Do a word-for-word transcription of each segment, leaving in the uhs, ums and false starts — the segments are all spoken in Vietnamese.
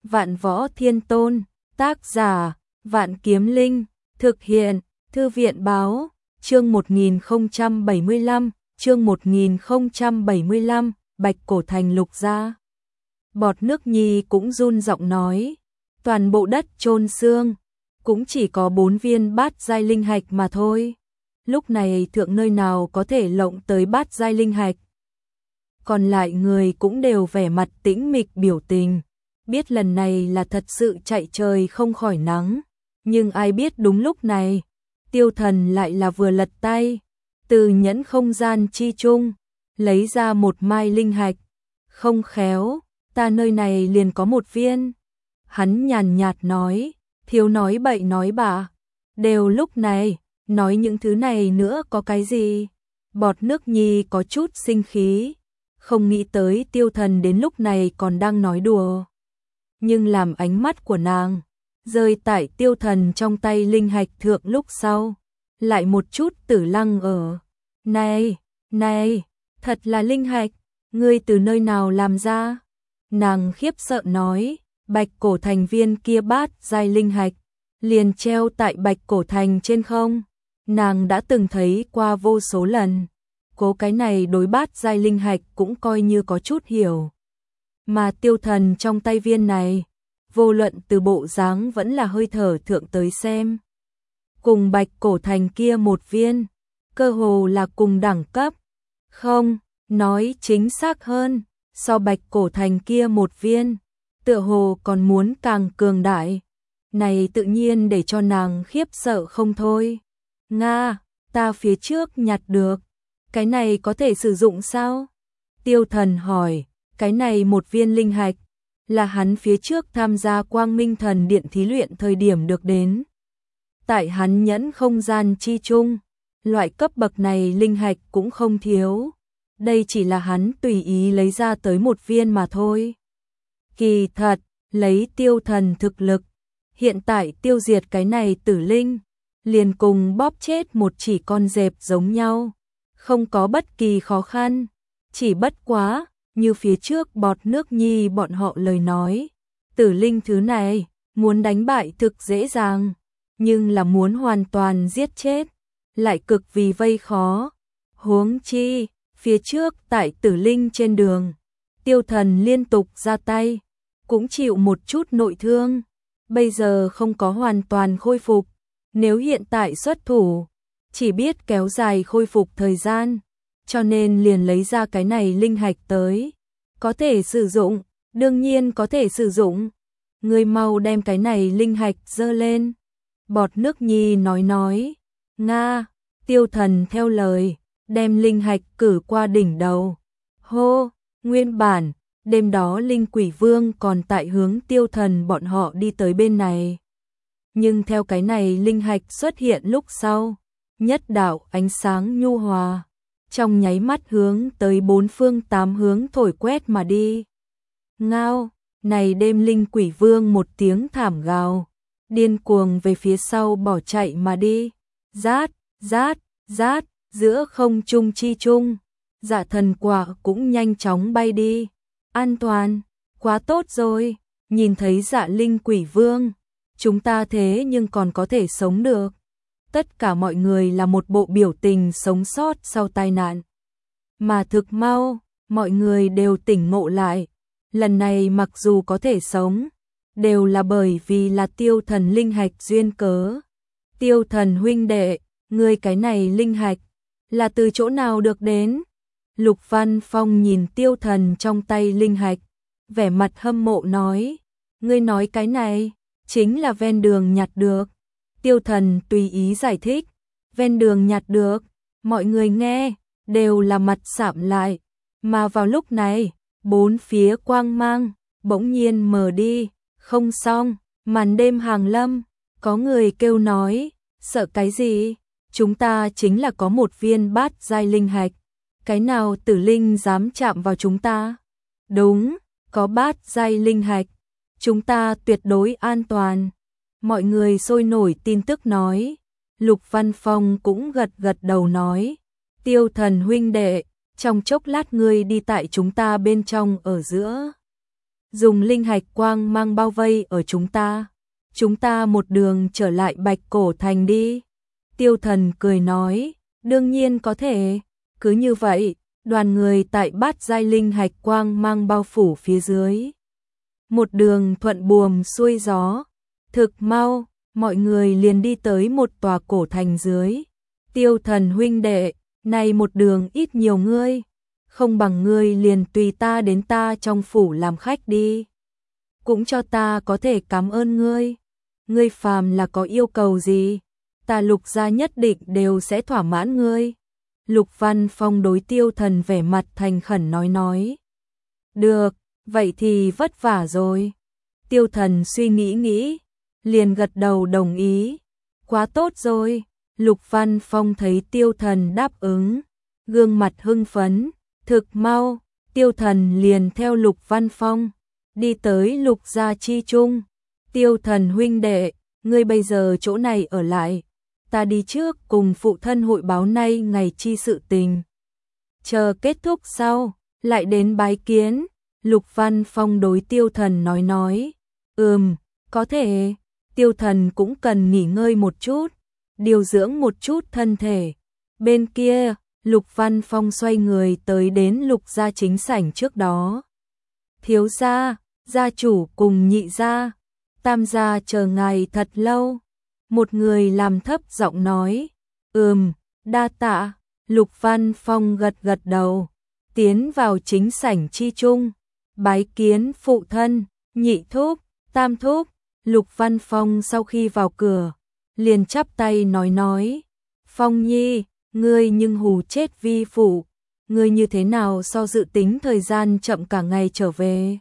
Vạn Võ Thiên Tôn, tác giả, Vạn Kiếm Linh, thực hiện, Thư viện báo, chương một nghìn không trăm bảy mươi lăm, chương một nghìn không trăm bảy mươi lăm, Bạch Cổ Thành Lục gia. Bọt nước Nhi cũng run giọng nói, toàn bộ đất chôn xương, cũng chỉ có bốn viên bát giai linh hạch mà thôi. Lúc này thượng nơi nào có thể lộng tới bát giai linh hạch. Còn lại người cũng đều vẻ mặt tĩnh mịch biểu tình, biết lần này là thật sự chạy trời không khỏi nắng, nhưng ai biết đúng lúc này, Tiêu Thần lại là vừa lật tay, từ nhẫn không gian chi chung, lấy ra một mai linh hạch, không khéo, ta nơi này liền có một viên. Hắn nhàn nhạt nói, thiếu nói bậy nói bạ, đều lúc này, nói những thứ này nữa có cái gì. Bọt nước Nhi có chút sinh khí, không nghĩ tới Tiêu Thần đến lúc này còn đang nói đùa. Nhưng làm ánh mắt của nàng rơi tại Tiêu Thần trong tay linh hạch thượng lúc sau, lại một chút tử lăng ở. Này, này, thật là linh hạch, ngươi từ nơi nào làm ra? Nàng khiếp sợ nói, Bạch Cổ Thành viên kia bát giai linh hạch, liền treo tại Bạch Cổ Thành trên không. Nàng đã từng thấy qua vô số lần, cố cái này đối bát giai linh hạch cũng coi như có chút hiểu. Mà Tiêu Thần trong tay viên này, vô luận từ bộ dáng vẫn là hơi thở thượng tới xem, cùng Bạch Cổ Thành kia một viên, cơ hồ là cùng đẳng cấp. Không, nói chính xác hơn, so Bạch Cổ Thành kia một viên, tựa hồ còn muốn càng cường đại. Này tự nhiên để cho nàng khiếp sợ không thôi. Nga, ta phía trước nhặt được, cái này có thể sử dụng sao? Tiêu Thần hỏi, cái này một viên linh hạch, là hắn phía trước tham gia Quang Minh Thần Điện thí luyện thời điểm được đến. Tại hắn nhẫn không gian chi chung, loại cấp bậc này linh hạch cũng không thiếu. Đây chỉ là hắn tùy ý lấy ra tới một viên mà thôi. Kỳ thật, lấy Tiêu Thần thực lực, hiện tại tiêu diệt cái này tử linh, liền cùng bóp chết một chỉ con dẹp giống nhau, không có bất kỳ khó khăn. Chỉ bất quá, như phía trước Bọt nước Nhi bọn họ lời nói, tử linh thứ này, muốn đánh bại thực dễ dàng, nhưng là muốn hoàn toàn giết chết, lại cực vì vây khó. Huống chi, phía trước tại tử linh trên đường, Tiêu Thần liên tục ra tay, cũng chịu một chút nội thương, bây giờ không có hoàn toàn khôi phục. Nếu hiện tại xuất thủ, chỉ biết kéo dài khôi phục thời gian, cho nên liền lấy ra cái này linh hạch tới. Có thể sử dụng, đương nhiên có thể sử dụng. Người mau đem cái này linh hạch dơ lên. Bọt nước Nhi nói nói. Nga, Tiêu Thần theo lời, đem linh hạch cử qua đỉnh đầu. Hô, nguyên bản, đêm đó Linh Quỷ Vương còn tại hướng Tiêu Thần bọn họ đi tới bên này. Nhưng theo cái này linh hạch xuất hiện lúc sau, nhất đạo ánh sáng nhu hòa, trong nháy mắt hướng tới bốn phương tám hướng thổi quét mà đi. Ngao, này đêm Linh Quỷ Vương một tiếng thảm gào, điên cuồng về phía sau bỏ chạy mà đi. Rát, rát, rát, giữa không trung chi trung, Dạ Thần Quả cũng nhanh chóng bay đi. An toàn, quá tốt rồi, nhìn thấy Dạ Linh Quỷ Vương, chúng ta thế nhưng còn có thể sống được. Tất cả mọi người là một bộ biểu tình sống sót sau tai nạn. Mà thực mau, mọi người đều tỉnh ngộ lại. Lần này mặc dù có thể sống, đều là bởi vì là Tiêu Thần linh hạch duyên cớ. Tiêu Thần huynh đệ, ngươi cái này linh hạch, là từ chỗ nào được đến? Lục Văn Phong nhìn Tiêu Thần trong tay linh hạch, vẻ mặt hâm mộ nói, ngươi nói cái này chính là ven đường nhặt được. Tiêu Thần tùy ý giải thích, ven đường nhặt được, mọi người nghe, đều là mặt sạm lại. Mà vào lúc này, bốn phía quang mang, bỗng nhiên mờ đi, không xong, màn đêm hàng lâm, có người kêu nói, sợ cái gì, chúng ta chính là có một viên bát giai linh hạch, cái nào tử linh dám chạm vào chúng ta? Đúng, có bát giai linh hạch, chúng ta tuyệt đối an toàn. Mọi người sôi nổi tin tức nói. Lục Văn Phong cũng gật gật đầu nói, Tiêu Thần huynh đệ, trong chốc lát ngươi đi tại chúng ta bên trong ở giữa. dùng linh hạch quang mang bao vây ở chúng ta. Chúng ta một đường trở lại Bạch Cổ Thành đi. Tiêu Thần cười nói, đương nhiên có thể. Cứ như vậy, đoàn người tại bát giai linh hạch quang mang bao phủ phía dưới. Một đường thuận buồm xuôi gió. Thực mau, mọi người liền đi tới một tòa cổ thành dưới. Tiêu Thần huynh đệ, này một đường ít nhiều ngươi. Không bằng ngươi liền tùy ta đến ta trong phủ làm khách đi. Cũng cho ta có thể cảm ơn ngươi. Ngươi phàm là có yêu cầu gì, ta Lục gia nhất định đều sẽ thỏa mãn ngươi. Lục Văn Phong đối Tiêu Thần vẻ mặt thành khẩn nói nói. Được, vậy thì vất vả rồi. Tiêu Thần suy nghĩ nghĩ, liền gật đầu đồng ý. Quá tốt rồi. Lục Văn Phong thấy Tiêu Thần đáp ứng, gương mặt hưng phấn. Thực mau, Tiêu Thần liền theo Lục Văn Phong đi tới Lục gia chi trung. Tiêu Thần huynh đệ, ngươi bây giờ chỗ này ở lại, ta đi trước cùng phụ thân hội báo nay ngày chi sự tình. Chờ kết thúc sau, lại đến bái kiến. Lục Văn Phong đối Tiêu Thần nói nói, ừm, có thể. Tiêu Thần cũng cần nghỉ ngơi một chút, điều dưỡng một chút thân thể. Bên kia, Lục Văn Phong xoay người tới đến Lục gia chính sảnh trước đó. Thiếu gia, gia chủ cùng nhị gia, tam gia chờ ngài thật lâu. Một người làm thấp giọng nói, ừm, đa tạ. Lục Văn Phong gật gật đầu, tiến vào chính sảnh chi trung, bái kiến phụ thân, nhị thúc, tam thúc. Lục Văn Phong sau khi vào cửa, liền chắp tay nói nói, Phong nhi, ngươi nhưng hù chết vi phụ, ngươi như thế nào so dự tính thời gian chậm cả ngày trở về.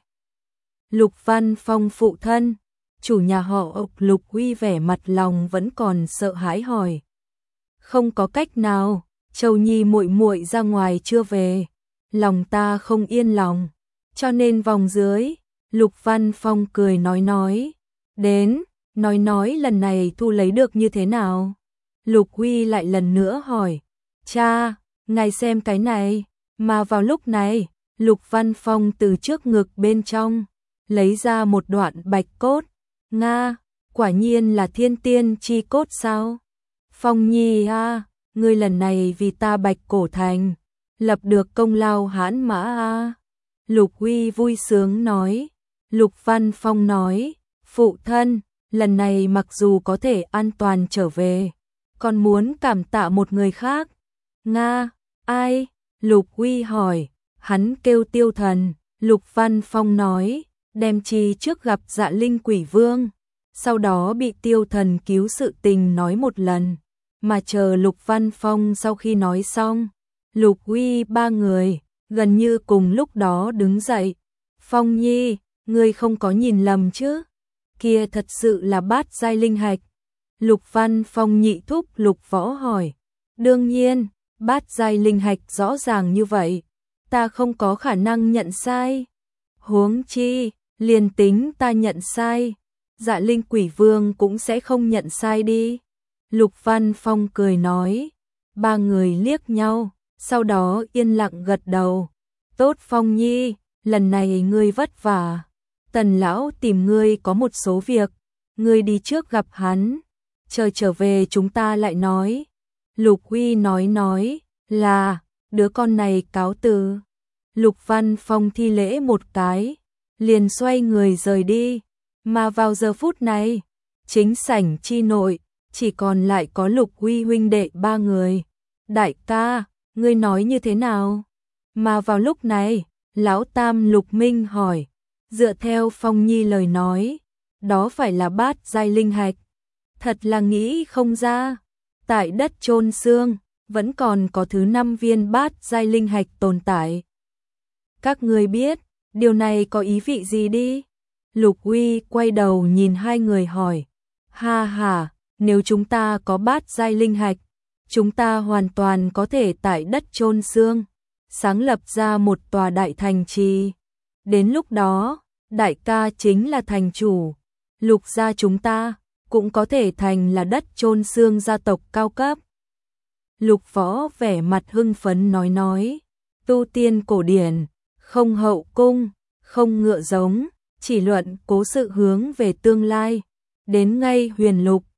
Lục Văn Phong phụ thân, chủ nhà họ Lục Huy vẻ mặt lòng vẫn còn sợ hãi hỏi. Không có cách nào, Châu Nhi muội muội ra ngoài chưa về, lòng ta không yên lòng, cho nên vòng dưới. Lục Văn Phong cười nói nói, đến, nói nói lần này thu lấy được như thế nào. Lục Huy lại lần nữa hỏi, cha, ngài xem cái này. Mà vào lúc này, Lục Văn Phong từ trước ngực bên trong lấy ra một đoạn bạch cốt. Nga, quả nhiên là thiên tiên chi cốt sao? Phong nhi a, ngươi lần này vì ta Bạch Cổ Thành lập được công lao hãn mã a. Lục Huy vui sướng nói. Lục Văn Phong nói, phụ thân, lần này mặc dù có thể an toàn trở về, còn muốn cảm tạ một người khác. Nga, ai? Lục Huy hỏi. Hắn kêu Tiêu Thần. Lục Văn Phong nói, đem chi trước gặp Dạ Linh Quỷ Vương, sau đó bị Tiêu Thần cứu sự tình nói một lần. Mà chờ Lục Văn Phong sau khi nói xong, Lục Huy ba người gần như cùng lúc đó đứng dậy. Phong nhi, ngươi không có nhìn lầm chứ? Kia thật sự là bát giai linh hạch. Lục Văn Phong nhị thúc Lục Võ hỏi. Đương nhiên, bát giai linh hạch rõ ràng như vậy, ta không có khả năng nhận sai. Huống chi, liền tính ta nhận sai, Dạ Linh Quỷ Vương cũng sẽ không nhận sai đi. Lục Văn Phong cười nói. Ba người liếc nhau, sau đó yên lặng gật đầu. Tốt Phong nhi, lần này ngươi vất vả. Tần lão tìm ngươi có một số việc, ngươi đi trước gặp hắn, chờ trở về chúng ta lại nói. Lục Huy nói nói, là, đứa con này cáo từ. Lục Văn Phong thi lễ một cái, liền xoay người rời đi. Mà vào giờ phút này, chính sảnh chi nội, chỉ còn lại có Lục Huy huynh đệ ba người. Đại ca, ngươi nói như thế nào? Mà vào lúc này, lão tam Lục Minh hỏi. Dựa theo Phong nhi lời nói, đó phải là bát giai linh hạch. Thật là nghĩ không ra, tại đất chôn xương vẫn còn có thứ năm viên bát giai linh hạch tồn tại. Các ngươi biết điều này có ý vị gì đi? Lục Huy quay đầu nhìn hai người hỏi. Ha ha, nếu chúng ta có bát giai linh hạch, chúng ta hoàn toàn có thể tại đất chôn xương sáng lập ra một tòa đại thành trì. Đến lúc đó, đại ca chính là thành chủ, Lục gia chúng ta cũng có thể thành là đất chôn xương gia tộc cao cấp. Lục Võ vẻ mặt hưng phấn nói nói, tu tiên cổ điển, không hậu cung, không ngựa giống, chỉ luận cố sự hướng về tương lai. Đến ngay huyền lục,